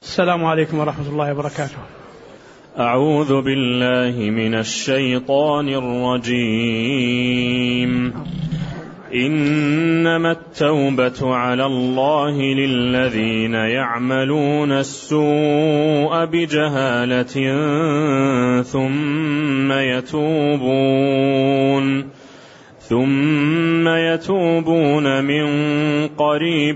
السلام عليكم ورحمة الله وبركاته. أعوذ بالله من الشيطان الرجيم. إنما التوبة على الله للذين يعملون السوء بجهالة ثم يتوبون من قريب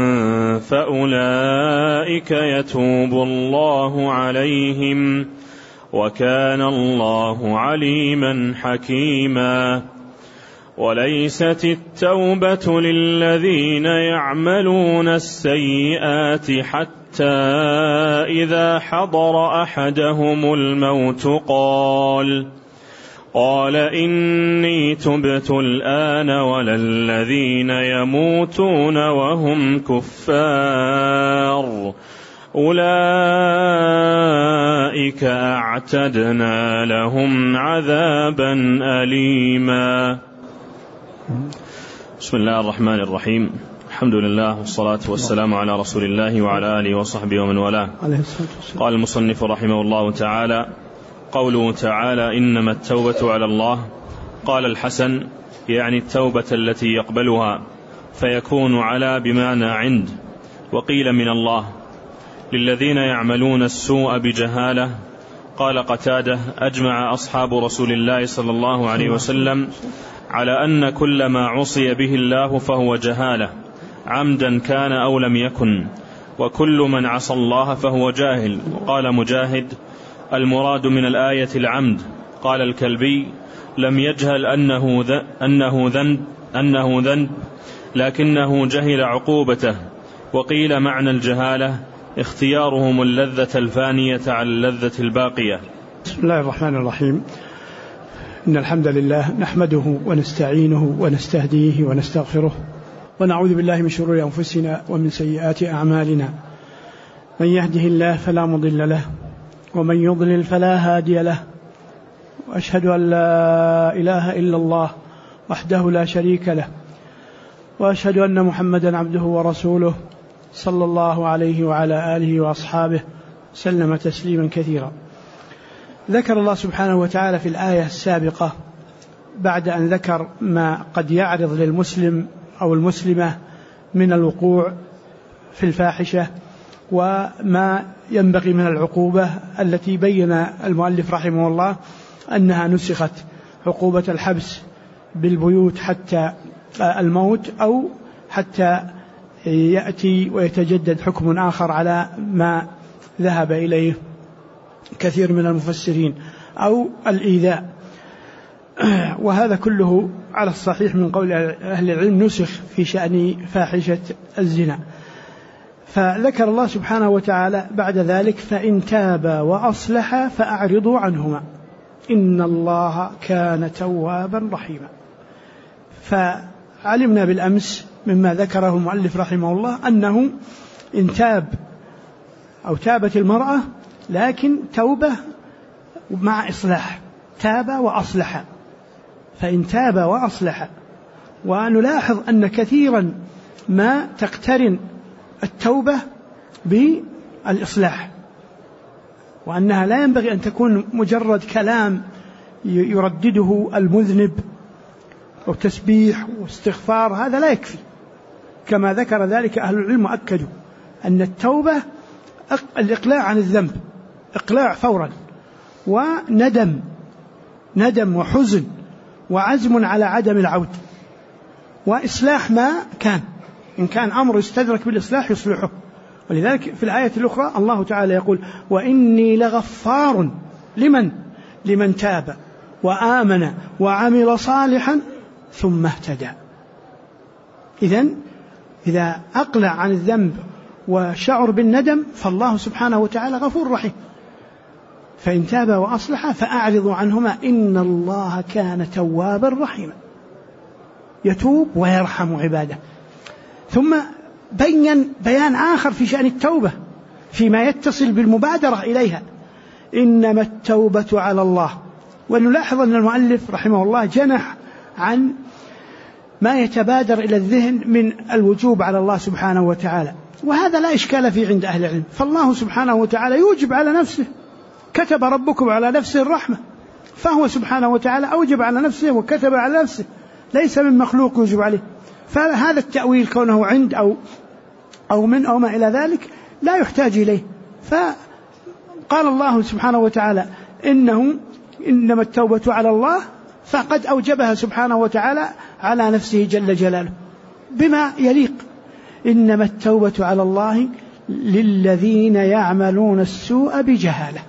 فأولئك يتوب الله عليهم وكان الله عليما حكيما. وليست التوبة للذين يعملون السيئات حتى إذا حضر أحدهم الموت قال إني تبت الآن ولا الذين يموتون وهم كفار أولئك أعتدنا لهم عذابا أليما. بسم الله الرحمن الرحيم. الحمد لله والصلاة والسلام على رسول الله وعلى آله وصحبه ومن والاه. قال المصنف رحمه الله تعالى: قوله تعالى إنما التوبة على الله. قال الحسن: يعني التوبة التي يقبلها، فيكون على بمعنى عند. وقيل من الله. للذين يعملون السوء بجهالة. قال قتادة: أجمع أصحاب رسول الله صلى الله عليه وسلم على أن كل ما عصي به الله فهو جهالة، عمدا كان أو لم يكن، وكل من عصى الله فهو جاهل. وقال مجاهد: المراد من الآية العمد. قال الكلبي: لم يجهل أنه ذنب لكنه جهل عقوبته. وقيل معنى الجهالة اختيارهم اللذة الفانية على اللذة الباقية. بسم الله الرحمن الرحيم. إن الحمد لله نحمده ونستعينه ونستهديه ونستغفره، ونعوذ بالله من شرور أنفسنا ومن سيئات أعمالنا. من يهده الله فلا مضل له، ومن يضلل فلا هادي له. وأشهد أن لا إله إلا الله وحده لا شريك له، وأشهد أن محمدا عبده ورسوله صلى الله عليه وعلى آله وأصحابه سلم تسليما كثيرا. ذكر الله سبحانه وتعالى في الآية السابقة بعد أن ذكر ما قد يعرض للمسلم أو المسلمة من الوقوع في الفاحشة وما ينبغي من العقوبة التي بين المؤلف رحمه الله أنها نسخت، عقوبة الحبس بالبيوت حتى الموت أو حتى يأتي ويتجدد حكم آخر على ما ذهب إليه كثير من المفسرين، أو الإيذاء. وهذا كله على الصحيح من قول أهل العلم نسخ في شأن فاحشة الزنا. فذكر الله سبحانه وتعالى بعد ذلك: فإن تابا وأصلحا فأعرضوا عنهما إن الله كان توابا رحيما. فعلمنا بالأمس مما ذكره المؤلف رحمه الله أنه إن تاب أو تابت المرأة، لكن توبة مع إصلاح، تاب وأصلح. فإن تاب وأصلح. ونلاحظ أن كثيرا ما تقترن التوبة بالإصلاح، وأنها لا ينبغي أن تكون مجرد كلام يردده المذنب أو تسبيح واستغفار، هذا لا يكفي. كما ذكر ذلك أهل العلم وأكدوا أن التوبة الإقلاع عن الذنب، إقلاع فورا، وندم وحزن وعزم على عدم العود، وإصلاح ما كان. إن كان أمر يستدرك بالإصلاح يصلحه. ولذلك في الآية الأخرى الله تعالى يقول: وإني لغفار لمن تاب وآمن وعمل صالحا ثم اهتدى. إذا أقلع عن الذنب وشعر بالندم فالله سبحانه وتعالى غفور رحيم. فإن تاب وأصلح فأعرضوا عنهما إن الله كان توابا رحيما، يتوب ويرحم عباده. ثم بيان آخر في شأن التوبة فيما يتصل بالمبادرة إليها: إنما التوبة على الله. ونلاحظ أن المؤلف رحمه الله جنح عن ما يتبادر إلى الذهن من الوجوب على الله سبحانه وتعالى، وهذا لا إشكال فيه عند أهل العلم. فالله سبحانه وتعالى يوجب على نفسه، كتب ربكم على نفسه الرحمة، فهو سبحانه وتعالى أوجب على نفسه وكتب على نفسه، ليس من مخلوق يوجب عليه. فهذا التأويل كونه عند أو من أو ما إلى ذلك لا يحتاج إليه. فقال الله سبحانه وتعالى إنما التوبة على الله، فقد أوجبها سبحانه وتعالى على نفسه جل جلاله بما يليق. إنما التوبة على الله للذين يعملون السوء بجهالة،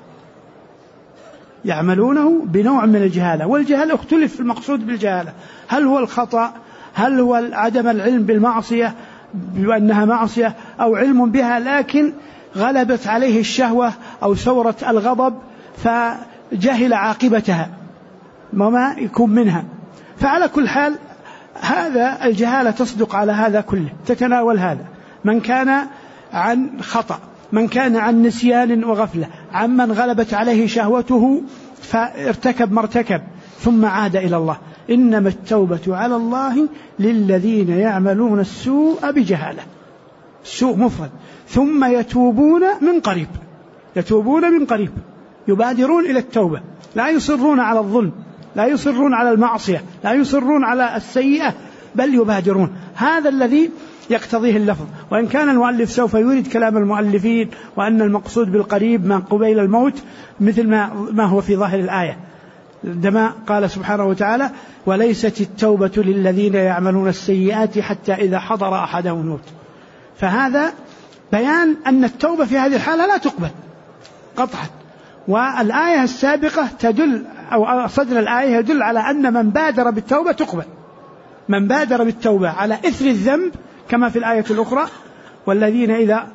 يعملونه بنوع من الجهالة، والجهالة اختلف في المقصود بالجهالة، هل هو الخطأ، هل هو عدم العلم بالمعصية بأنها معصية، أو علم بها لكن غلبت عليه الشهوة أو ثورة الغضب فجهل عاقبتها وما يكون منها. فعلى كل حال هذا الجهالة تصدق على هذا كله، تتناول هذا من كان عن خطأ، من كان عن نسيان وغفلة، عمن غلبت عليه شهوته فارتكب ما ارتكب ثم عاد إلى الله. إنما التوبة على الله للذين يعملون السوء بجهالة، السوء مفرد، ثم يتوبون من قريب، يتوبون من قريب، يبادرون إلى التوبة، لا يصرون على الظلم، لا يصرون على المعصية، لا يصرون على السيئة، بل يبادرون. هذا الذي يقتضيه اللفظ. وإن كان المؤلف سوف يريد كلام المؤلفين وأن المقصود بالقريب ما قبيل الموت مثل ما هو في ظاهر الآية، عندما قال سبحانه وتعالى وليست التوبة للذين يعملون السيئات حتى إذا حضر أحدهم الموت. فهذا بيان أن التوبة في هذه الحالة لا تقبل قطعا. والآية السابقة تدل، أو صدر الآية يدل على أن من بادر بالتوبة تقبل، من بادر بالتوبة على إثر الذنب كما في الآية الأخرى والذين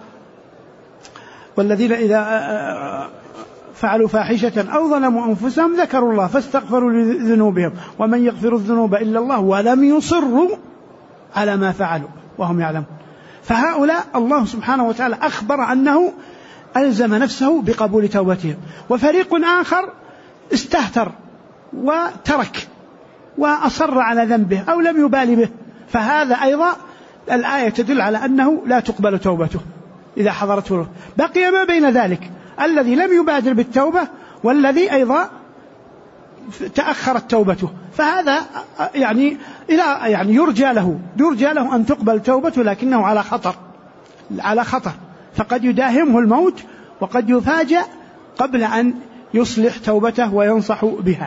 إذا فعلوا فاحشة أو ظلموا أنفسهم ذكروا الله فاستغفروا لذنوبهم ومن يغفر الذنوب إلا الله ولم يصروا على ما فعلوا وهم يعلمون. فهؤلاء الله سبحانه وتعالى أخبر أنه ألزم نفسه بقبول توبتهم. وفريق آخر استهتر وترك وأصر على ذنبه أو لم يبالي به، فهذا أيضا الآية تدل على أنه لا تقبل توبته إذا حضرته. بقي ما بين ذلك الذي لم يبادر بالتوبة والذي أيضا تأخرت توبته، فهذا يعني يرجى له أن تقبل توبته، لكنه على خطر، فقد يداهمه الموت وقد يفاجأ قبل أن يصلح توبته وينصح بها.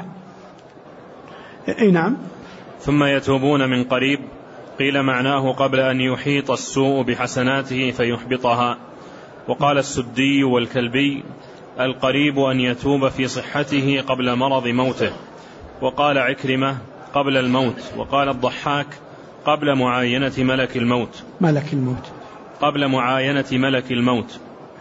نعم. ثم يتوبون من قريب، قيل معناه قبل أن يحيط السوء بحسناته فيحبطها. وقال السدي والكلبي القريب أن يتوب في صحته قبل مرض موته. وقال عكرمة قبل الموت. وقال الضحاك قبل معاينة ملك الموت. قبل معاينة ملك الموت.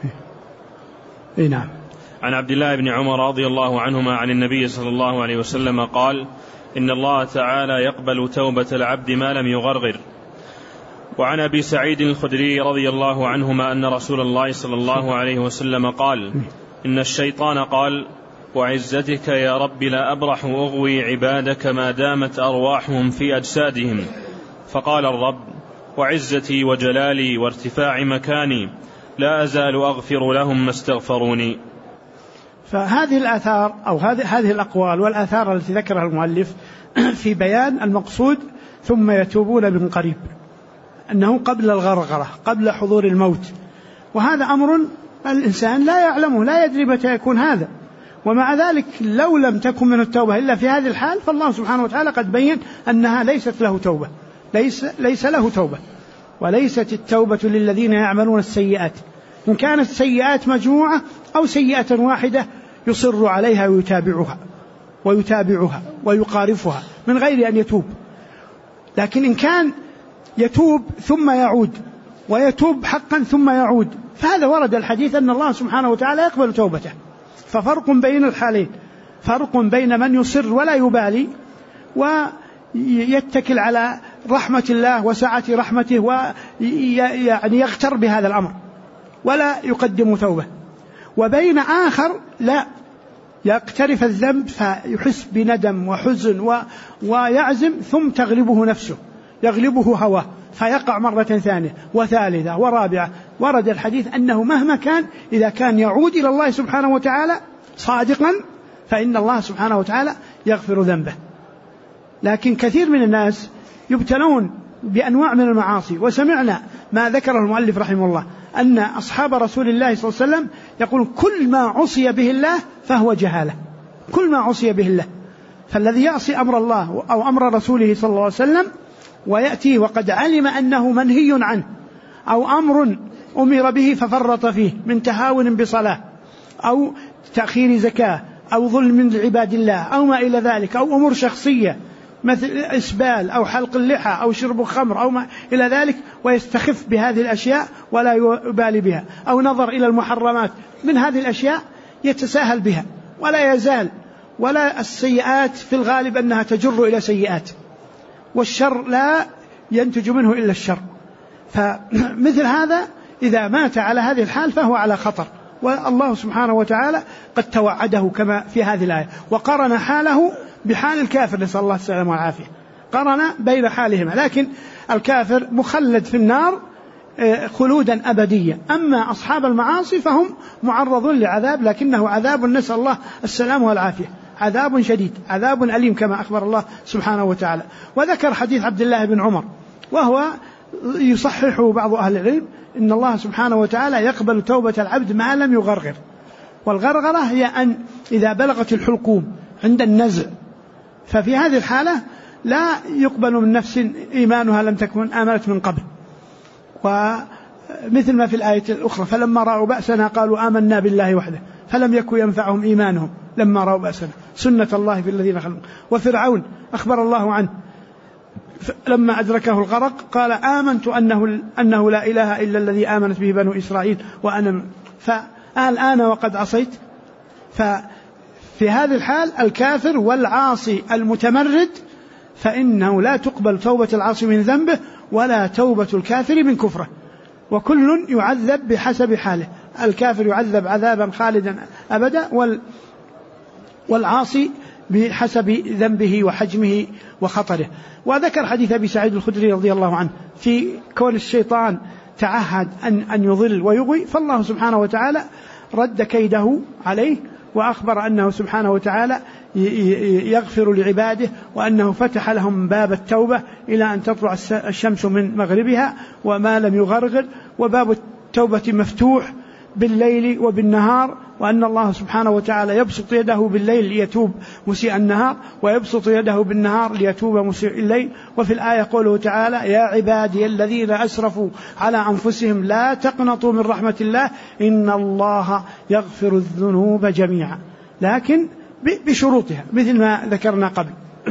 نعم. عن عبد الله بن عمر رضي الله عنهما عن النبي صلى الله عليه وسلم قال إن الله تعالى يقبل توبة العبد ما لم يغرغر. وعن أبي سعيد الخدري رضي الله عنهما أن رسول الله صلى الله عليه وسلم قال إن الشيطان قال وعزتك يا رب لا أبرح أغوي عبادك ما دامت أرواحهم في أجسادهم. فقال الرب وعزتي وجلالي وارتفاع مكاني لا أزال أغفر لهم ما استغفروني. فهذه الآثار أو هذه الأقوال والآثار التي ذكرها المؤلف في بيان المقصود ثم يتوبون من قريب، أنه قبل الغرغرة، قبل حضور الموت. وهذا أمر الإنسان لا يعلمه، لا يدري متى يكون هذا. ومع ذلك لو لم تكن من التوبة إلا في هذه الحال فالله سبحانه وتعالى قد بين أنها ليست له توبة، ليس له توبة. وليست التوبة للذين يعملون السيئات، إن كانت سيئات مجموعة أو سيئة واحدة يصر عليها ويتابعها ويقارفها من غير أن يتوب. لكن إن كان يتوب ثم يعود ويتوب حقا ثم يعود، فهذا ورد الحديث أن الله سبحانه وتعالى يقبل توبته. ففرق بين الحالين، فرق بين من يصر ولا يبالي ويتكل على رحمة الله وسعة رحمته ويعني يغتر بهذا الأمر ولا يقدم توبة، وبين آخر لا يقترف الذنب فيحس بندم وحزن ويعزم ثم تغلبه نفسه، يغلبه هواه فيقع مرة ثانية وثالثة ورابعة. ورد الحديث أنه مهما كان إذا كان يعود إلى الله سبحانه وتعالى صادقا فإن الله سبحانه وتعالى يغفر ذنبه. لكن كثير من الناس يبتلون بأنواع من المعاصي، وسمعنا ما ذكره المؤلف رحمه الله أن أصحاب رسول الله صلى الله عليه وسلم يقول كل ما عصي به الله فهو جهالة، كل ما عصي به الله. فالذي يعصي أمر الله أو أمر رسوله صلى الله عليه وسلم ويأتي وقد علم أنه منهي عنه أو أمر أمر به ففرط فيه من تهاون بصلاة أو تأخير زكاة أو ظلم لعباد الله أو ما إلى ذلك، أو أمور شخصية مثل إسبال أو حلق اللحى أو شرب خمر أو ما إلى ذلك، ويستخف بهذه الأشياء ولا يبالي بها، أو نظر إلى المحرمات من هذه الأشياء يتساهل بها ولا يزال. ولا السيئات في الغالب أنها تجر إلى سيئات، والشر لا ينتج منه إلا الشر. فمثل هذا إذا مات على هذه الحال فهو على خطر، والله سبحانه وتعالى قد توعده كما في هذه الآية، وقرن حاله بحال الكافر نسأل الله السلامة والعافية، قرن بين حالهما. لكن الكافر مخلد في النار خلودا أبديا، أما أصحاب المعاصي فهم معرضون لعذاب، لكنه عذاب نسأل الله السلامة والعافية، عذاب شديد، عذاب أليم كما أخبر الله سبحانه وتعالى. وذكر حديث عبد الله بن عمر وهو يصححه بعض أهل العلم إن الله سبحانه وتعالى يقبل توبة العبد ما لم يغرغر. والغرغرة هي أن إذا بلغت الحلقوم عند النزع، ففي هذه الحالة لا يقبل من نفس إيمانها لم تكن آمنت من قبل. ومثل ما في الآية الأخرى فلما رأوا بأسنا قالوا آمنا بالله وحده فلم يكن ينفعهم إيمانهم لما رأوا بأسنا سنة الله في الذين خلوا. وفرعون أخبر الله عنه لما أدركه الغرق قال آمنت أنه لا إله إلا الذي آمنت به بنو إسرائيل وأنا فالآن وقد عصيت. ففي هذه الحال الكافر والعاصي المتمرد فإنه لا تقبل توبة العاصي من ذنبه ولا توبة الكافر من كفره، وكل يعذب بحسب حاله. الكافر يعذب عذابا خالدا أبدا، والعاصي بحسب ذنبه وحجمه وخطره. وذكر حديث أبي سعيد الخدري رضي الله عنه في كون الشيطان تعهد أن يضل ويغوي، فالله سبحانه وتعالى رد كيده عليه وأخبر أنه سبحانه وتعالى يغفر لعباده، وأنه فتح لهم باب التوبة إلى أن تطلع الشمس من مغربها وما لم يغرغر، وباب التوبة مفتوح بالليل وبالنهار، وأن الله سبحانه وتعالى يبسط يده بالليل ليتوب مسيء النهار ويبسط يده بالنهار ليتوب مسيء الليل. وفي الآية قوله تعالى يا عبادي الذين أسرفوا على أنفسهم لا تقنطوا من رحمة الله إن الله يغفر الذنوب جميعا، لكن بشروطها مثل ما ذكرنا قبل.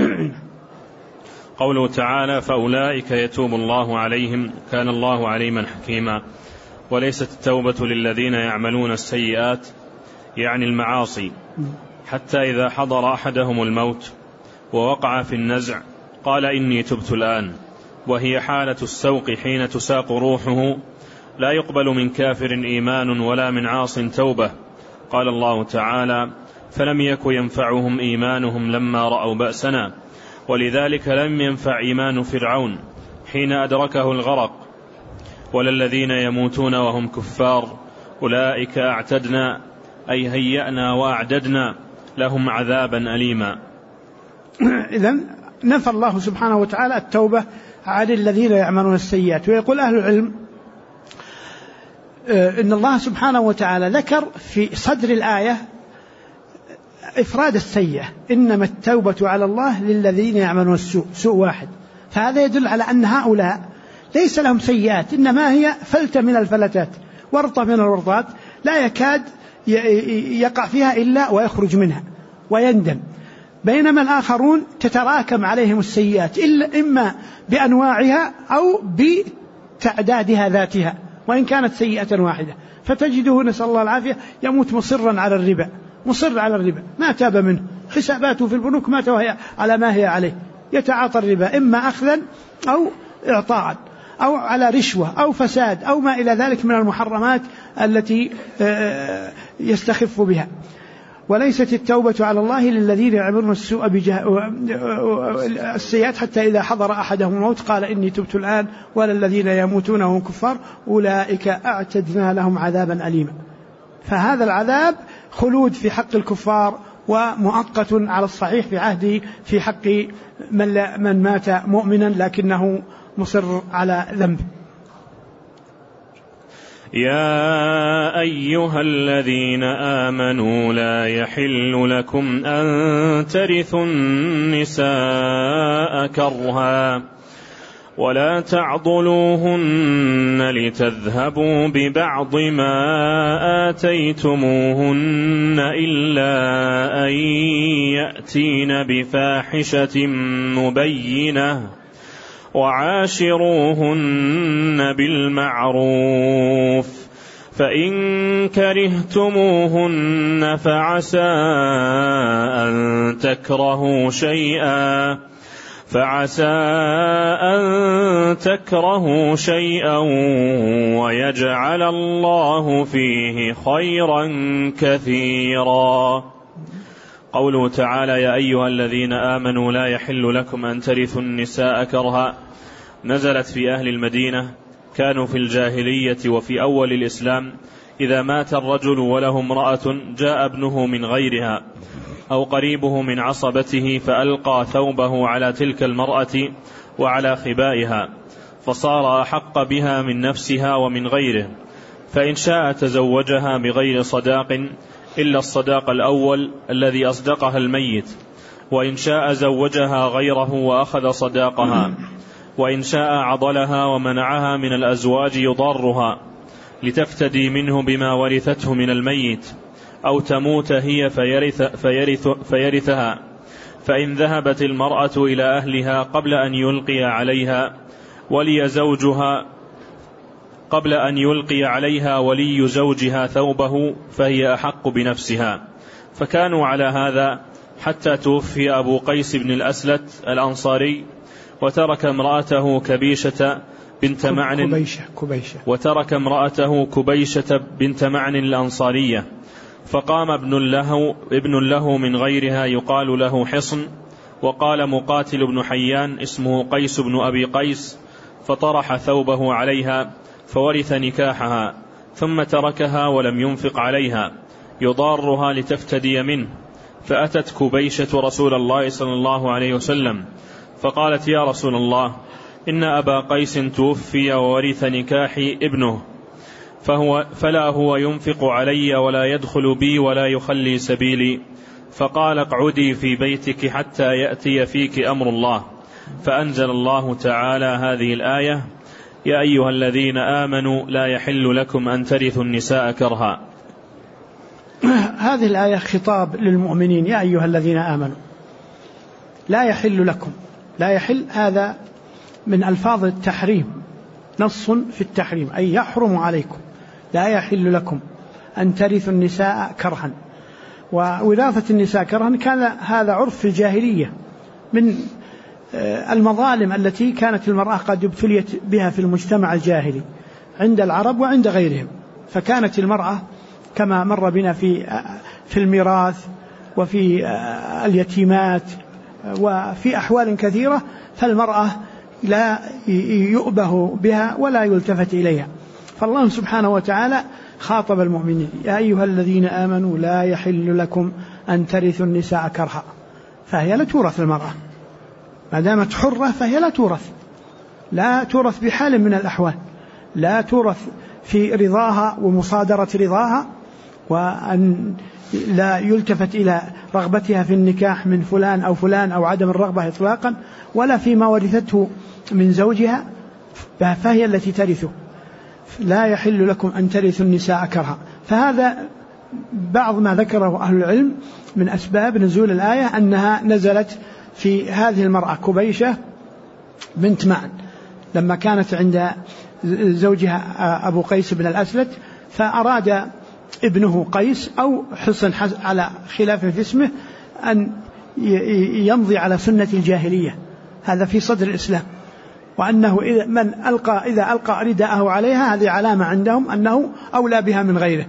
قوله تعالى فأولئك يتوب الله عليهم كان الله عليما حكيما. وليست التوبة للذين يعملون السيئات يعني المعاصي حتى إذا حضر أحدهم الموت ووقع في النزع قال إني تبت الآن، وهي حالة السوق حين تساق روحه. لا يقبل من كافر إيمان ولا من عاص توبة. قال الله تعالى فلم يك ينفعهم إيمانهم لما رأوا بأسنا، ولذلك لم ينفع إيمان فرعون حين أدركه الغرق، ولا الذين يموتون وهم كفار أولئك أعتدنا أي هيأنا وأعددنا لهم عذابا أليما. إذن نفى الله سبحانه وتعالى التوبة عن الذين يعملون السيئات. ويقول أهل العلم إن الله سبحانه وتعالى ذكر في صدر الآية إفراد السيئة، إنما التوبة على الله للذين يعملون السوء، سوء واحد. فهذا يدل على أن هؤلاء ليس لهم سيئات، إنما هي فلتة من الفلتات، ورطة من الورطات لا يكاد يقع فيها إلا ويخرج منها ويندم. بينما الآخرون تتراكم عليهم السيئات إما بأنواعها أو بتعدادها ذاتها وإن كانت سيئة واحدة. فتجده نسأل الله العافية يموت مصرا على الربا، مصر على الربا ما تاب منه، حساباته في البنوك ما توهي على ما هي عليه، يتعاطى الربا إما أخذا أو إعطاء أو على رشوة أو فساد أو ما إلى ذلك من المحرمات التي يستخف بها. وليست التوبة على الله للذين يعملون السوء السيئات حتى إذا حضر أحدهم الموت قال إني تبت الآن، ولا الذين يموتون وهم كفار أولئك أعتدنا لهم عذابا أليما. فهذا العذاب خلود في حق الكفار ومؤقت على الصحيح في عهده في حق من مات مؤمنا لكنه مصر على ذنب. يا أيها الذين آمنوا لا يحل لكم أن ترثوا النساء كرها ولا تعضلوهن لتذهبوا ببعض ما آتيتموهن إلا أن يأتين بفاحشة مبينة وعاشروهن بالمعروف فإن كرهتموهن فعسى أن تكرهوا شيئا ويجعل الله فيه خيرا كثيرا. قوله تعالى يا أيها الذين آمنوا لا يحل لكم أن ترثوا النساء كرها نزلت في أهل المدينة، كانوا في الجاهلية وفي أول الإسلام إذا مات الرجل وله امرأة جاء ابنه من غيرها أو قريبه من عصبته فألقى ثوبه على تلك المرأة وعلى خبائها فصار أحق بها من نفسها ومن غيره، فإن شاء تزوجها بغير صداق إلا الصداق الأول الذي أصدقها الميت، وإن شاء زوجها غيره وأخذ صداقها، وإن شاء عضلها ومنعها من الأزواج يضارها لتفتدي منه بما ورثته من الميت أو تموت هي فيرثها. فإن ذهبت المرأة إلى أهلها قبل أن يلقي عليها ولي زوجها ثوبه فهي أحق بنفسها. فكانوا على هذا حتى توفي أبو قيس بن الأسلت الأنصاري وترك امرأته كبيشة بنت معن الأنصارية، فقام ابن له من غيرها يقال له حصن، وقال مقاتل بن حيان اسمه قيس بن أبي قيس، فطرح ثوبه عليها فورث نكاحها ثم تركها ولم ينفق عليها يضارها لتفتدي منه. فأتت كبيشة رسول الله صلى الله عليه وسلم فقالت يا رسول الله إن أبا قيس توفي وورث نكاحي ابنه فلا هو ينفق علي ولا يدخل بي ولا يخلي سبيلي. فقال اقعدي في بيتك حتى يأتي فيك أمر الله. فأنزل الله تعالى هذه الآية يا أيها الذين آمنوا لا يحل لكم أن ترثوا النساء كرها. هذه الآية خطاب للمؤمنين يا أيها الذين آمنوا لا يحل لكم. لا يحل هذا من ألفاظ التحريم، نص في التحريم أي يحرم عليكم، لا يحل لكم أن ترثوا النساء كرها. وإضافة النساء كرها كان هذا عرف في الجاهلية من المظالم التي كانت المرأة قد ابتليت بها في المجتمع الجاهلي عند العرب وعند غيرهم. فكانت المرأة كما مر بنا في الميراث وفي اليتيمات وفي أحوال كثيرة، فالمرأة لا يؤبه بها ولا يلتفت إليها. فالله سبحانه وتعالى خاطب المؤمنين يا أيها الذين آمنوا لا يحل لكم أن ترثوا النساء كرها، فهي لا تورث المرأة ما دامت حرة، فهي لا تورث بحال من الأحوال، لا تورث في رضاها ومصادرة رضاها، وأن لا يلتفت إلى رغبتها في النكاح من فلان أو فلان أو عدم الرغبة إطلاقا، ولا فيما ورثته من زوجها، فهي التي ترثه. لا يحل لكم أن ترثوا النساء كرها. فهذا بعض ما ذكره أهل العلم من أسباب نزول الآية أنها نزلت في هذه المرأة كبيشة بنت معن لما كانت عند زوجها أبو قيس بن الأسلت، فأراد ابنه قيس أو حصن على خلاف في اسمه أن يمضي على سنة الجاهلية، هذا في صدر الإسلام، وأنه إذا ألقى رداءه عليها هذه علامة عندهم أنه أولى بها من غيره،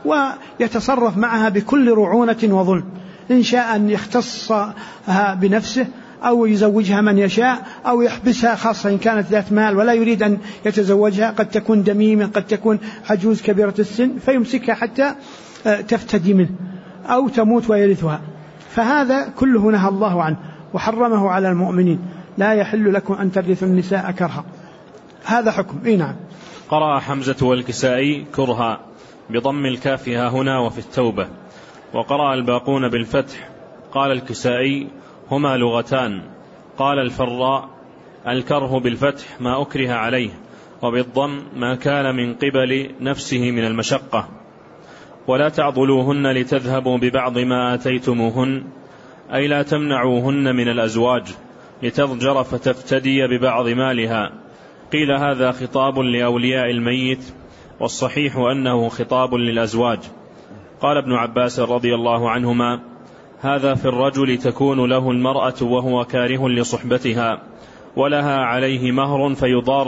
ويتصرف معها بكل رعونة وظلم. إن شاء أن يختصها بنفسه أو يزوجها من يشاء أو يحبسها، خاصة إن كانت ذات مال ولا يريد أن يتزوجها، قد تكون دميمة، قد تكون عجوز كبيرة السن، فيمسكها حتى تفتدي منه أو تموت ويرثها. فهذا كله نهى الله عنه وحرمه على المؤمنين. لا يحل لكم أن ترثوا النساء كرها. هذا حكم. نعم. قرأ حمزة والكسائي كرها بضم الكاف ها هنا وفي التوبة، وقرأ الباقون بالفتح. قال الكسائي هما لغتان. قال الفراء الكره بالفتح ما أكره عليه، وبالضم ما كان من قبل نفسه من المشقة. ولا تعضلوهن لتذهبوا ببعض ما آتيتموهن، أي لا تمنعوهن من الأزواج لتضجر فتفتدي ببعض مالها. قيل هذا خطاب لأولياء الميت، والصحيح أنه خطاب للأزواج. قال ابن عباس رضي الله عنهما هذا في الرجل تكون له المرأة وهو كاره لصحبتها، ولها عليه مهر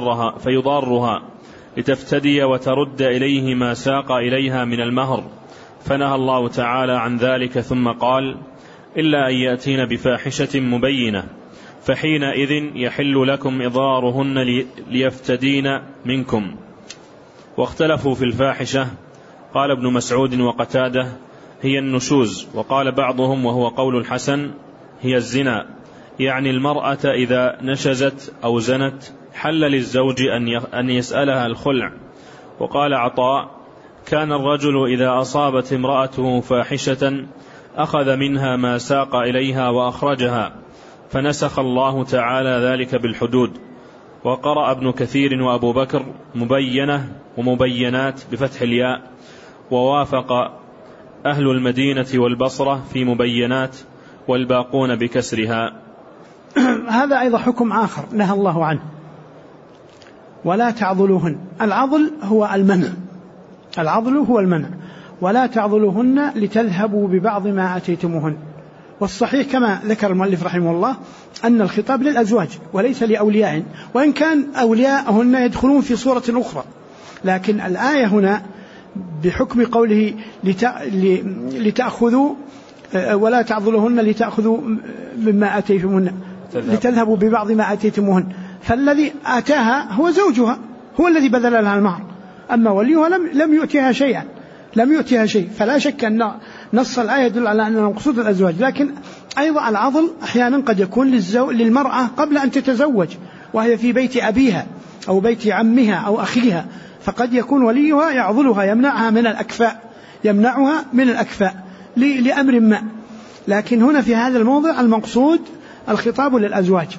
فيضارها لتفتدي وترد إليه ما ساق إليها من المهر، فنهى الله تعالى عن ذلك، ثم قال إلا أن يأتين بفاحشة مبينة، فحينئذ يحل لكم إضرارهن ليفتدين منكم. واختلفوا في الفاحشة. قال ابن مسعود وقتاده هي النشوز، وقال بعضهم وهو قول الحسن هي الزنا، يعني المرأة إذا نشزت أو زنت حل للزوج أن يسألها الخلع. وقال عطاء كان الرجل إذا أصابت امرأته فاحشة أخذ منها ما ساق إليها وأخرجها، فنسخ الله تعالى ذلك بالحدود. وقرأ ابن كثير وأبو بكر مبينة ومبينات بفتح الياء، ووافق أهل المدينة والبصرة في مبينات، والباقون بكسرها. هذا أيضا حكم آخر نهى الله عنه. ولا تعضلوهن. العضل هو المنع، العضل هو المنع. ولا تعضلوهن لتذهبوا ببعض ما آتيتموهن. والصحيح كما ذكر المؤلف رحمه الله أن الخطاب للأزواج وليس لأولياء، وإن كان أولياءهن يدخلون في صورة أخرى، لكن الآية هنا بحكم قوله لتأخذوا ولا تعضلوهن لتأخذوا مما آتيتموهن لتذهبوا ببعض ما آتيتموهن، فالذي آتاها هو زوجها، هو الذي بذل لها المهر، أما وليها لم يؤتيها شيئا، لم يؤتيها شيء. فلا شك أن نص الآية يدل على أن المقصود الأزواج. لكن أيضا العضل أحيانا قد يكون للمرأة قبل أن تتزوج وهي في بيت أبيها أو بيت عمها أو أخيها، فقد يكون وليها يعضلها، يمنعها من الأكفاء لأمر ما. لكن هنا في هذا الموضع المقصود الخطاب للأزواج.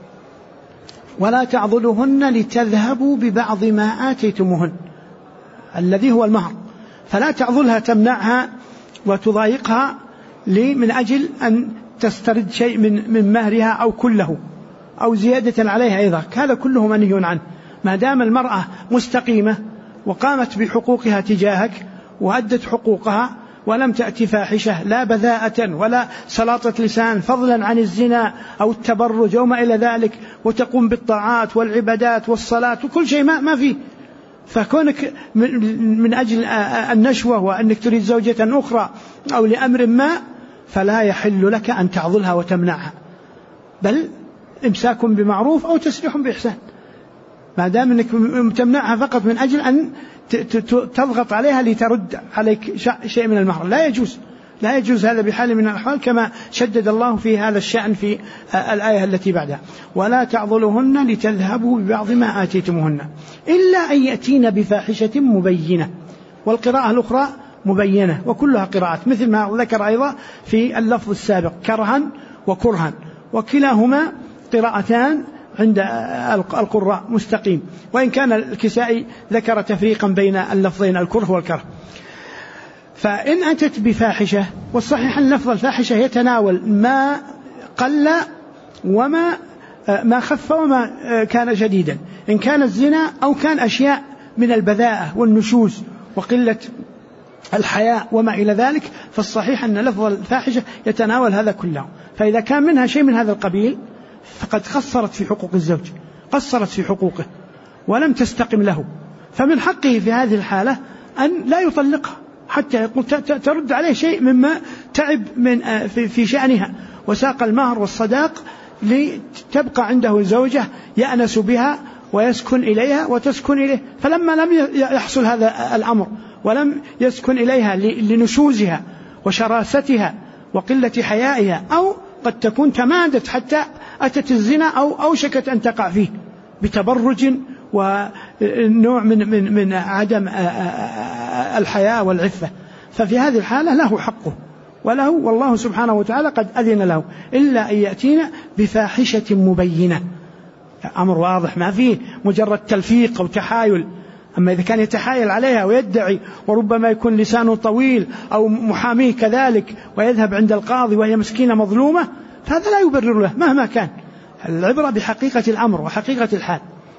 ولا تعضلوهن لتذهبوا ببعض ما آتيتموهن، الذي هو المهر. فلا تعضلها تمنعها وتضايقها من أجل أن تسترد شيء من مهرها أو كله أو زيادة عليها أيضا، هذا كله منهي عنه. ما دام المرأة مستقيمة وقامت بحقوقها تجاهك وأدت حقوقها ولم تأتي فاحشة لا بذاءة ولا سلاطة لسان فضلا عن الزنا أو التبرج أو ما إلى ذلك، وتقوم بالطاعات والعبادات والصلاة وكل شيء ما فيه، فكونك من أجل النشوة وأنك تريد زوجة أخرى أو لأمر ما فلا يحل لك أن تعضلها وتمنعها، بل إمساك بمعروف أو تسريح بإحسان، ما دام أنك تمنعها فقط من أجل أن تضغط عليها لترد عليك شيء من المهر. لا يجوز هذا بحال من الأحوال، كما شدد الله في هذا الشأن في الآية التي بعدها. ولا تعضلوهن لتذهبوا ببعض ما آتيتموهن إلا أن يأتين بفاحشة مبينة، والقراءة الأخرى مبينة، وكلها قراءات مثل ما ذكر أيضا في اللفظ السابق كرها وكرها، وكلاهما قراءتان عند القراء مستقيم، وإن كان الكسائي ذكر تفريقا بين اللفظين الكره والكره. فإن أتت بفاحشة، والصحيح أن لفظ الفاحشة يتناول ما قل وما خف وما كان شديدا، إن كان الزنا أو كان أشياء من البذاءة والنشوز وقلة الحياء وما إلى ذلك، فالصحيح أن لفظ الفاحشة يتناول هذا كله. فإذا كان منها شيء من هذا القبيل فقد قصرت في حقوق الزوج، قصرت في حقوقه ولم تستقم له، فمن حقه في هذه الحالة أن لا يطلقها حتى ترد عليه شيء مما تعب من في شأنها، وساق المهر والصداق لتبقى عنده زوجة يأنس بها ويسكن إليها وتسكن إليه. فلما لم يحصل هذا الأمر ولم يسكن إليها لنشوزها وشراستها وقلة حيائها، أو قد تكون تمادت حتى أتت الزنا أو أوشكت أن تقع فيه بتبرج ونوع من عدم الحياء والعفة، ففي هذه الحالة له حقه وله، والله سبحانه وتعالى قد أذن له، إلا أن يأتينا بفاحشة مبينة، أمر واضح ما فيه مجرد تلفيق أو تحايل. أما إذا كان يتحايل عليها ويدعي، وربما يكون لسانه طويل أو محاميه كذلك ويذهب عند القاضي وهي مسكينة مظلومة، فهذا لا يبرر له مهما كان. العبرة بحقيقة الأمر وحقيقة الحال.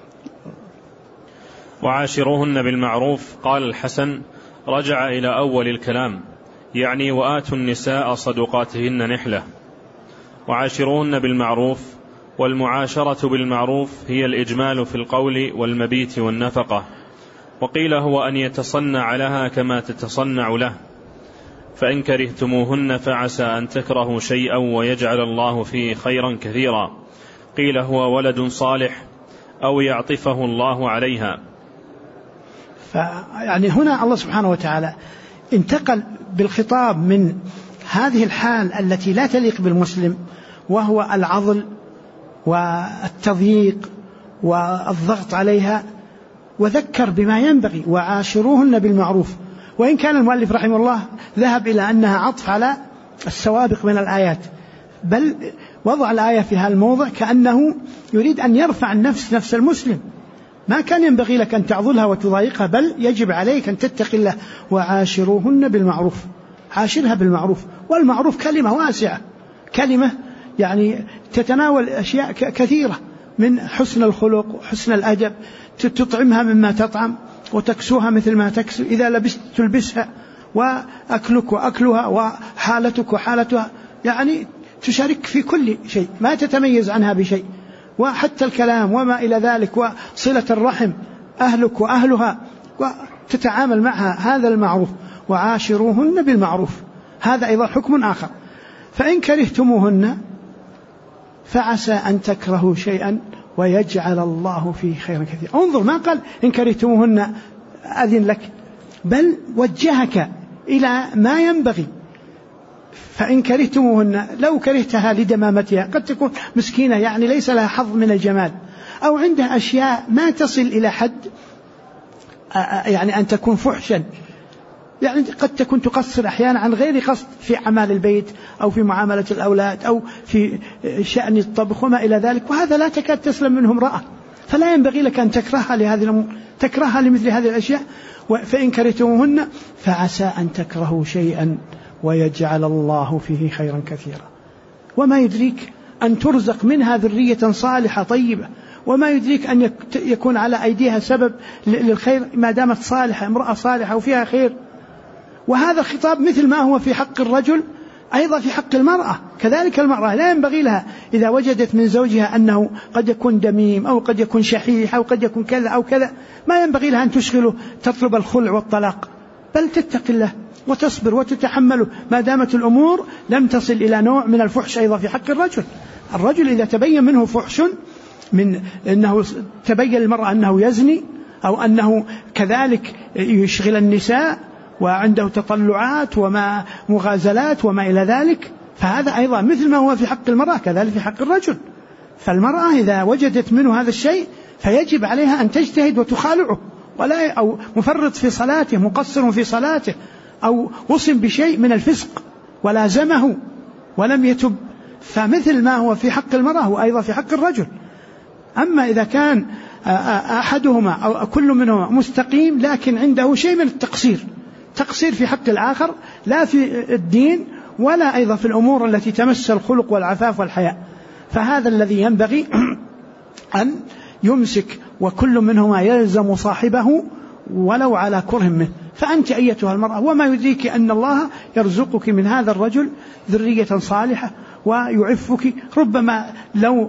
وعاشروهن بالمعروف. قال الحسن: رجع إلى أول الكلام، يعني وآتوا النساء صدقاتهن نحلة. وعاشروهن بالمعروف، والمعاشرة بالمعروف هي الإجمال في القول والمبيت والنفقة، وقيل هو أن يتصنع لها كما تتصنع له. فإن كرهتموهن فعسى أن تكرهوا شيئا ويجعل الله فيه خيرا كثيرا. قيل هو ولد صالح أو يعطفه الله عليها. يعني هنا الله سبحانه وتعالى انتقل بالخطاب من هذه الحال التي لا تليق بالمسلم، وهو العضل والتضييق والضغط عليها، وذكر بما ينبغي: وعاشروهن بالمعروف. وإن كان المؤلف رحمه الله ذهب إلى أنها عطف على السوابق من الآيات، بل وضع الآية في هذا الموضع كأنه يريد أن يرفع نفس المسلم. ما كان ينبغي لك أن تعضلها وتضايقها، بل يجب عليك أن تتقي الله. وعاشروهن بالمعروف، عاشرها بالمعروف. والمعروف كلمة واسعة، كلمة يعني تتناول أشياء كثيرة، من حسن الخلق وحسن الأدب، تطعمها مما تطعم وتكسوها مثل ما تكسو، إذا لبست تلبسها، وأكلك وأكلها، وحالتك وحالتها، يعني تشارك في كل شيء، ما تتميز عنها بشيء، وحتى الكلام وما إلى ذلك، وصلة الرحم، أهلك وأهلها، وتتعامل معها. هذا المعروف. وعاشروهن بالمعروف، هذا أيضا حكم آخر. فإن كرهتموهن فعسى أن تكرهوا شيئا ويجعل الله فيه خيرا كثيرا. انظر، ما قال إن كرهتموهن أذن لك، بل وجهك إلى ما ينبغي. فإن كرهتموهن، لو كرهتها لدمامتها، قد تكون مسكينة يعني ليس لها حظ من الجمال، أو عندها أشياء ما تصل إلى حد يعني أن تكون فحشا، يعني قد تكون تقصر أحيانا عن غير قصد في أعمال البيت أو في معاملة الأولاد أو في شأن الطبخ وما إلى ذلك، وهذا لا تكاد تسلم منه امرأة، فلا ينبغي لك أن تكرهها لهذه الأمور، تكرهها لمثل هذه الأشياء. فإن كرهتموهن فعسى أن تكرهوا شيئا ويجعل الله فيه خيرا كثيرا. وما يدريك أن ترزق منها ذرية صالحة طيبة، وما يدريك أن يكون على أيديها سبب للخير ما دامت صالحة، امرأة صالحة وفيها خير. وهذا الخطاب مثل ما هو في حق الرجل أيضا في حق المرأة كذلك. المرأة لا ينبغي لها إذا وجدت من زوجها أنه قد يكون دميم أو قد يكون شحيح أو قد يكون كذا أو كذا، ما ينبغي لها أن تشغله تطلب الخلع والطلاق، بل تتقي الله وتصبر وتتحمله ما دامت الأمور لم تصل إلى نوع من الفحش. أيضا في حق الرجل، الرجل إذا تبين منه فحش، من أنه تبين المرأة أنه يزني أو أنه كذلك يشغل النساء وعنده تطلعات وما مغازلات وما إلى ذلك، فهذا أيضا مثل ما هو في حق المرأة كذلك في حق الرجل. فالمرأة إذا وجدت منه هذا الشيء فيجب عليها أن تجتهد وتخالعه، ولا أو مفرط في صلاته، مقصر في صلاته، أو وصم بشيء من الفسق ولازمه ولم يتب، فمثل ما هو في حق المرأة هو أيضا في حق الرجل. أما إذا كان أحدهما أو كل منهما مستقيم لكن عنده شيء من التقصير، تقصير في حق الآخر، لا في الدين ولا أيضا في الأمور التي تمس الخلق والعفاف والحياء، فهذا الذي ينبغي أن يمسك، وكل منهما يلزم صاحبه ولو على كره منه. فأنت أيتها المرأة، وما يدريك أن الله يرزقك من هذا الرجل ذرية صالحة ويعفك، ربما لو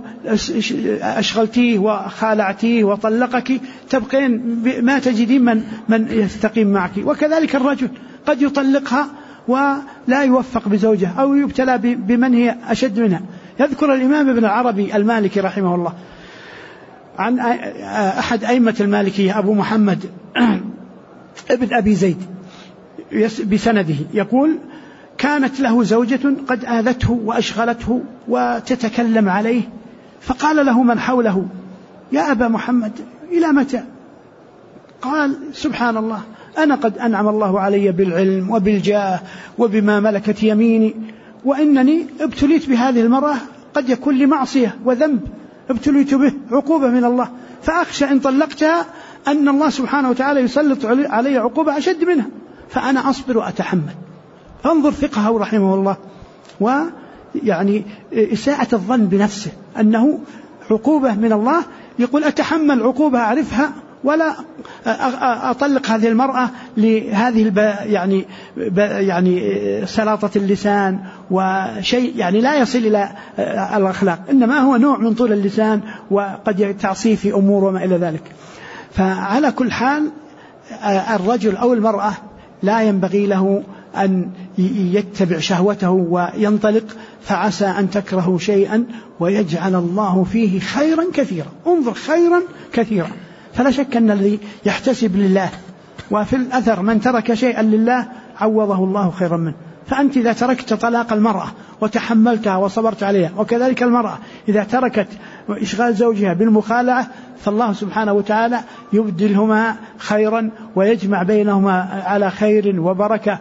أشغلتيه وخالعتيه وطلقك تبقين ما تجدين من يستقيم معك. وكذلك الرجل قد يطلقها ولا يوفق بزوجه أو يبتلى بمن هي أشد منها. يذكر الإمام ابن العربي المالكي رحمه الله عن أحد أئمة المالكية أبو محمد ابن أبي زيد بسنده يقول: كانت له زوجة قد آذته وأشغلته وتتكلم عليه، فقال له من حوله: يا أبا محمد إلى متى؟ قال: سبحان الله، أنا قد أنعم الله علي بالعلم وبالجاه وبما ملكت يميني، وإنني ابتليت بهذه المرأة، قد يكون لي معصية وذنب ابتليت به عقوبة من الله، فأخشى إن طلقتها أن الله سبحانه وتعالى يسلط علي عقوبة أشد منها، فأنا أصبر وأتحمل. فانظر فقهه رحمه الله، ويعني إساءة الظن بنفسه أنه عقوبة من الله، يقول: أتحمل عقوبة أعرفها ولا أطلق هذه المرأة لهذه يعني سلاطة اللسان وشيء يعني لا يصل إلى الأخلاق، إنما هو نوع من طول اللسان وقد تعصي في أمور وما إلى ذلك. فعلى كل حال الرجل أو المرأة لا ينبغي له أن يتبع شهوته وينطلق، فعسى أن تكرهوا شيئا ويجعل الله فيه خيرا كثيرا. انظر، خيرا كثيرا. فلا شك أن الذي يحتسب لله، وفي الأثر من ترك شيئا لله عوضه الله خيرا منه. فأنت إذا تركت طلاق المرأة وتحملتها وصبرت عليها، وكذلك المرأة إذا تركت إشغال زوجها بالمخالعة، فالله سبحانه وتعالى يبدلهما خيرا ويجمع بينهما على خير وبركة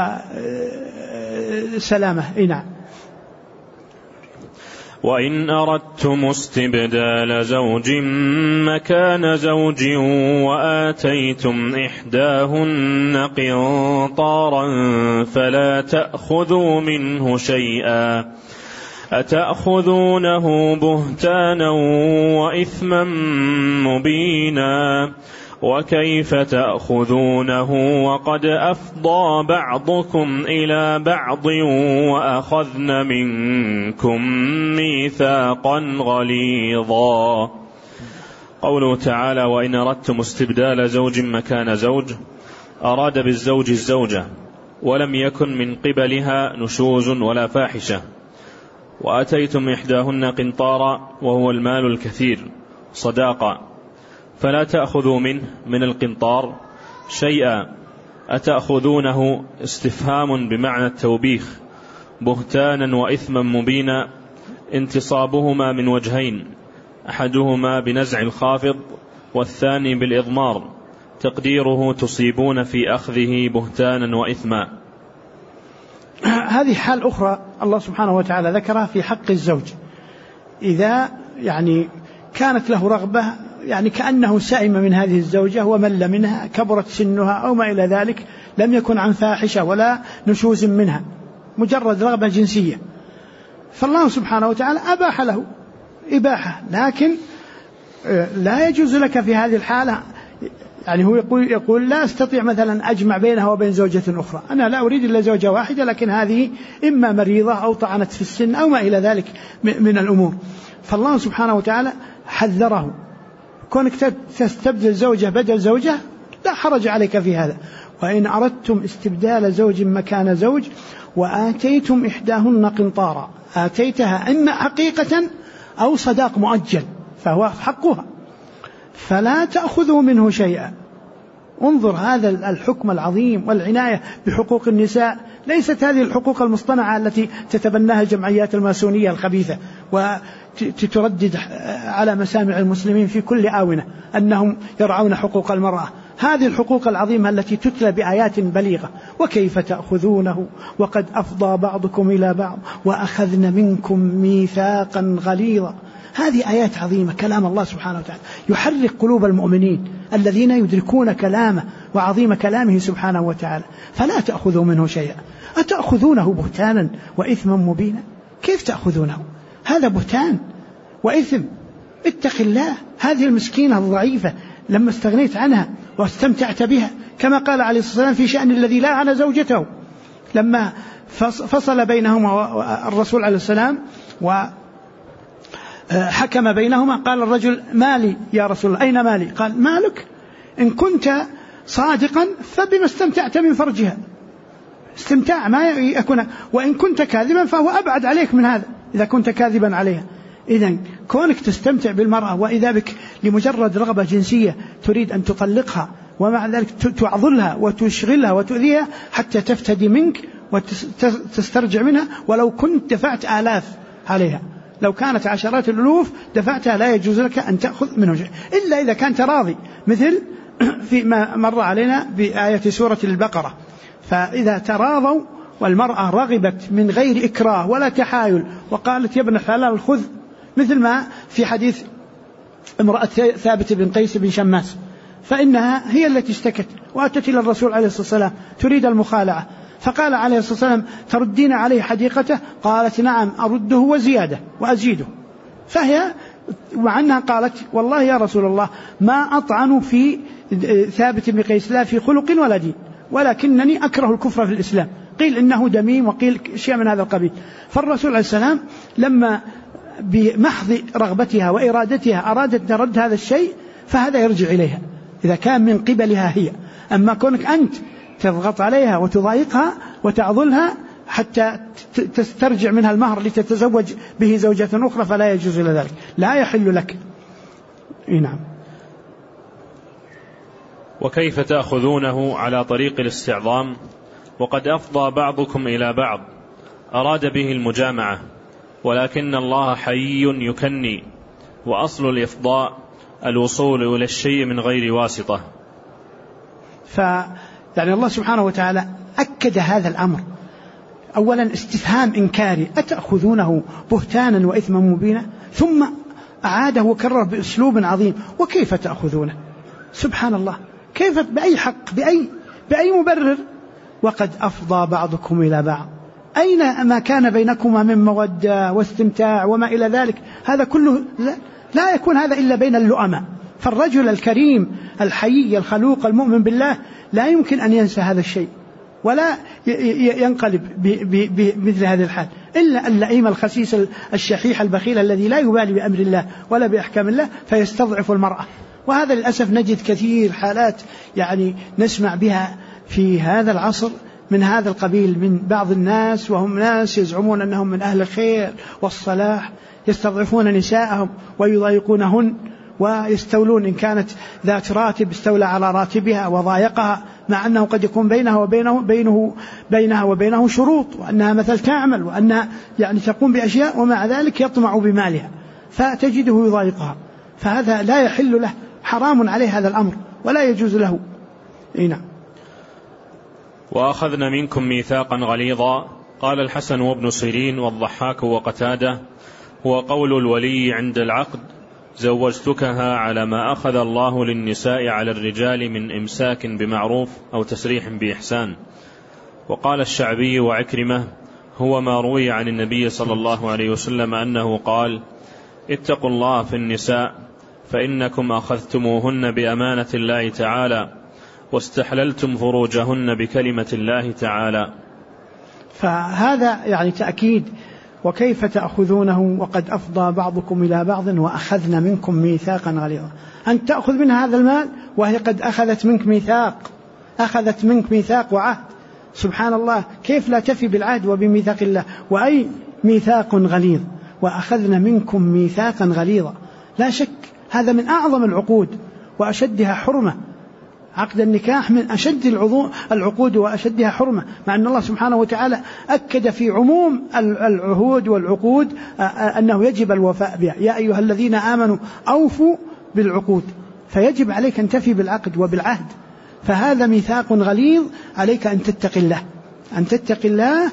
وسلامة. نعم. وإن أردتم استبدال زوج مكان زوج وآتيتم إحداهن قنطارا فلا تأخذوا منه شيئا أتأخذونه بهتانا وإثما مبينا وكيف تأخذونه وقد أفضى بعضكم إلى بعض وأخذن منكم ميثاقا غليظا. قوله تعالى: وإن أردتم استبدال زوج مكان زوج، أراد بالزوج الزوجة ولم يكن من قبلها نشوز ولا فاحشة. وأتيتم إحداهن قنطارا وهو المال الكثير صداقا، فلا تأخذوا منه من القنطار شيئا أتأخذونه استفهام بمعنى التوبيخ بهتانا وإثما مبينا، انتصابهما من وجهين، أحدهما بنزع الخافض والثاني بالإضمار، تقديره تصيبون في أخذه بهتانا وإثما. هذه حال أخرى الله سبحانه وتعالى ذكرها في حق الزوج، إذا يعني كانت له رغبة، يعني كأنه سئم من هذه الزوجة ومل منها، كبرت سنها أو ما إلى ذلك، لم يكن عن فاحشة ولا نشوز منها، مجرد رغبة جنسية، فالله سبحانه وتعالى أباح له إباحة، لكن لا يجوز لك في هذه الحالة، يعني هو يقول لا أستطيع مثلا أجمع بينها وبين زوجة أخرى، أنا لا أريد إلا زوجة واحدة، لكن هذه إما مريضة أو طعنت في السن أو ما إلى ذلك من الأمور. فالله سبحانه وتعالى حذره، كونك تستبدل زوجة بدل زوجة لا حرج عليك في هذا. وإن أردتم استبدال زوج مكان زوج وآتيتم إحداهن قنطارا، آتيتها إما حقيقة أو صداق مؤجل فهو حقها، فلا تأخذوا منه شيئا. انظر هذا الحكم العظيم والعناية بحقوق النساء، ليست هذه الحقوق المصطنعة التي تتبناها الجمعيات الماسونية الخبيثة وتردد على مسامع المسلمين في كل آونة أنهم يرعون حقوق المرأة. هذه الحقوق العظيمة التي تتلى بآيات بليغة: وكيف تأخذونه وقد أفضى بعضكم إلى بعض وأخذن منكم ميثاقا غليظا. هذه آيات عظيمة، كلام الله سبحانه وتعالى يحرك قلوب المؤمنين الذين يدركون كلامه وعظيم كلامه سبحانه وتعالى. فلا تأخذوا منه شيئا أتأخذونه بهتانا وإثما مبينا. كيف تأخذونه؟ هذا بهتان وإثم. اتق الله، هذه المسكينة الضعيفة لما استغنيت عنها واستمتعت بها، كما قال عليه الصلاة والسلام في شأن الذي لعن زوجته لما فصل بينهما الرسول عليه السلام وحكم بينهما، قال الرجل: مالي يا رسول الله، أين مالي؟ قال: مالك إن كنت صادقا فبما استمتعت من فرجها، استمتاع ما يكون، وإن كنت كاذبا فهو أبعد عليك من هذا إذا كنت كاذبا عليها. إذن كونك تستمتع بالمرأة وإذا بك لمجرد رغبة جنسية تريد أن تطلقها ومع ذلك تعضلها وتشغلها وتؤذيها حتى تفتدي منك وتسترجع منها، ولو كنت دفعت آلاف عليها، لو كانت عشرات الألوف دفعتها لا يجوز لك أن تأخذ منه شيء إلا إذا كانت راضي، مثل فيما مر علينا بآية سورة البقرة. فإذا تراضوا والمرأة رغبت من غير إكراه ولا تحايل وقالت يا ابن الحلال خذ، مثل ما في حديث امرأة ثابت بن قيس بن شماس، فإنها هي التي اشتكت وأتت إلى الرسول عليه الصلاة والسلام تريد المخالعة، فقال عليه الصلاة والسلام تردين عليه حديقته؟ قالت نعم أرده وزيادة وأزيده. فهي مع أنها قالت والله يا رسول الله ما أطعن في ثابت بن قيس لا في خلق ولا دين، ولكنني أكره الكفر في الإسلام، قيل إنه دميم وقيل شيء من هذا القبيل. فالرسول عليه السلام لما بمحض رغبتها وإرادتها أرادت ترد هذا الشيء فهذا يرجع إليها إذا كان من قبلها هي. أما كونك أنت تضغط عليها وتضايقها وتعضلها حتى تسترجع منها المهر لتتزوج به زوجة أخرى فلا يجوز إلى ذلك، لا يحل لك. نعم. وكيف تأخذونه على طريق الاستعظام وقد أفضى بعضكم إلى بعض، أراد به المجامعة، ولكن الله حيي يكني، وأصل الإفضاء الوصول إلى الشيء من غير واسطة. يعني الله سبحانه وتعالى أكد هذا الأمر. أولا استفهام إنكاري، أتأخذونه بهتانا وإثما مبينا، ثم أعاده وكرر بأسلوب عظيم، وكيف تأخذونه؟ سبحان الله، كيف؟ بأي حق؟ بأي مبرر؟ وقد أفضى بعضكم إلى بعض، أين ما كان بينكما من مودة واستمتاع وما إلى ذلك؟ هذا كله لا يكون هذا إلا بين اللؤماء. فالرجل الكريم الحيي الخلوق المؤمن بالله لا يمكن أن ينسى هذا الشيء ولا ينقلب بمثل هذه الحال، إلا اللئيم الخسيس الشحيح البخيل الذي لا يبالي بأمر الله ولا بأحكام الله فيستضعف المرأة. وهذا للأسف نجد كثير حالات يعني نسمع بها في هذا العصر من هذا القبيل من بعض الناس، وهم ناس يزعمون أنهم من أهل الخير والصلاح، يستضعفون نساءهم ويضايقونهن ويستولون، إن كانت ذات راتب استولى على راتبها وضايقها، مع أنه قد يكون بينها وبينه شروط، وأنها مثل تعمل وأنها يعني تقوم بأشياء، ومع ذلك يطمع بمالها فتجده يضايقها. فهذا لا يحل له، حرام عليه هذا الأمر ولا يجوز له. نعم. وأخذنا منكم ميثاقا غليظا. قال الحسن وابن سيرين والضحاك وقتادة هو قول الولي عند العقد زوجتكها على ما أخذ الله للنساء على الرجال من إمساك بمعروف أو تسريح بإحسان. وقال الشعبي وعكرمة هو ما روي عن النبي صلى الله عليه وسلم أنه قال اتقوا الله في النساء فإنكم أخذتموهن بأمانة الله تعالى واستحللتم فروجهن بكلمة الله تعالى. فهذا يعني تأكيد. وكيف تأخذونه وقد أفضى بعضكم إلى بعض وأخذنا منكم ميثاقا غليظا، أن تأخذ منها هذا المال وهي قد أخذت منك ميثاق وعهد. سبحان الله، كيف لا تفي بالعهد وبميثاق الله؟ وأي ميثاق غليظ، وأخذنا منكم ميثاقا غليظا. لا شك هذا من أعظم العقود وأشدها حرمة. عقد النكاح من أشد العقود وأشدها حرمة، مع أن الله سبحانه وتعالى أكد في عموم العهود والعقود أنه يجب الوفاء بها. يا أيها الذين آمنوا أوفوا بالعقود، فيجب عليك أن تفي بالعقد وبالعهد. فهذا ميثاق غليظ، عليك أن تتقي الله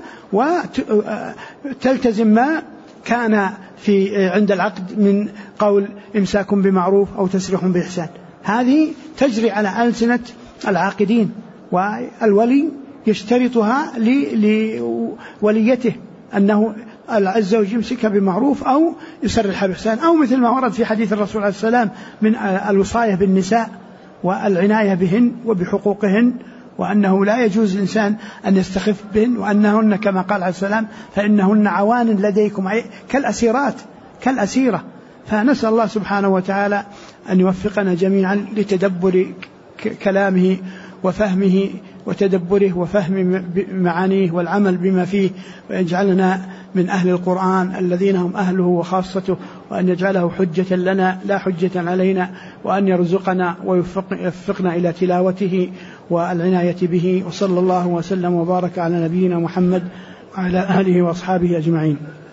وتلتزم ما كان عند العقد من قول إمساك بمعروف أو تسريح بإحسان. هذه تجري على ألسنة العاقدين، والولي يشترطها لوليته أنه الزوج يمسكها بمعروف أو يسرحها بإحسان، أو مثل ما ورد في حديث الرسول عليه السلام من الوصاية بالنساء والعناية بهن وبحقوقهن، وأنه لا يجوز الإنسان أن يستخف بهن، وأنهن كما قال عليه السلام فإنهن عوان لديكم كالأسيرة. فنسأل الله سبحانه وتعالى أن يوفقنا جميعا لتدبر كلامه وفهمه وتدبره وفهم معانيه والعمل بما فيه، ويجعلنا من أهل القرآن الذين هم أهله وخاصته، وأن يجعله حجة لنا لا حجة علينا، وأن يرزقنا ويوفقنا إلى تلاوته والعناية به. وصلى الله وسلم وبارك على نبينا محمد وعلى آله وأصحابه أجمعين.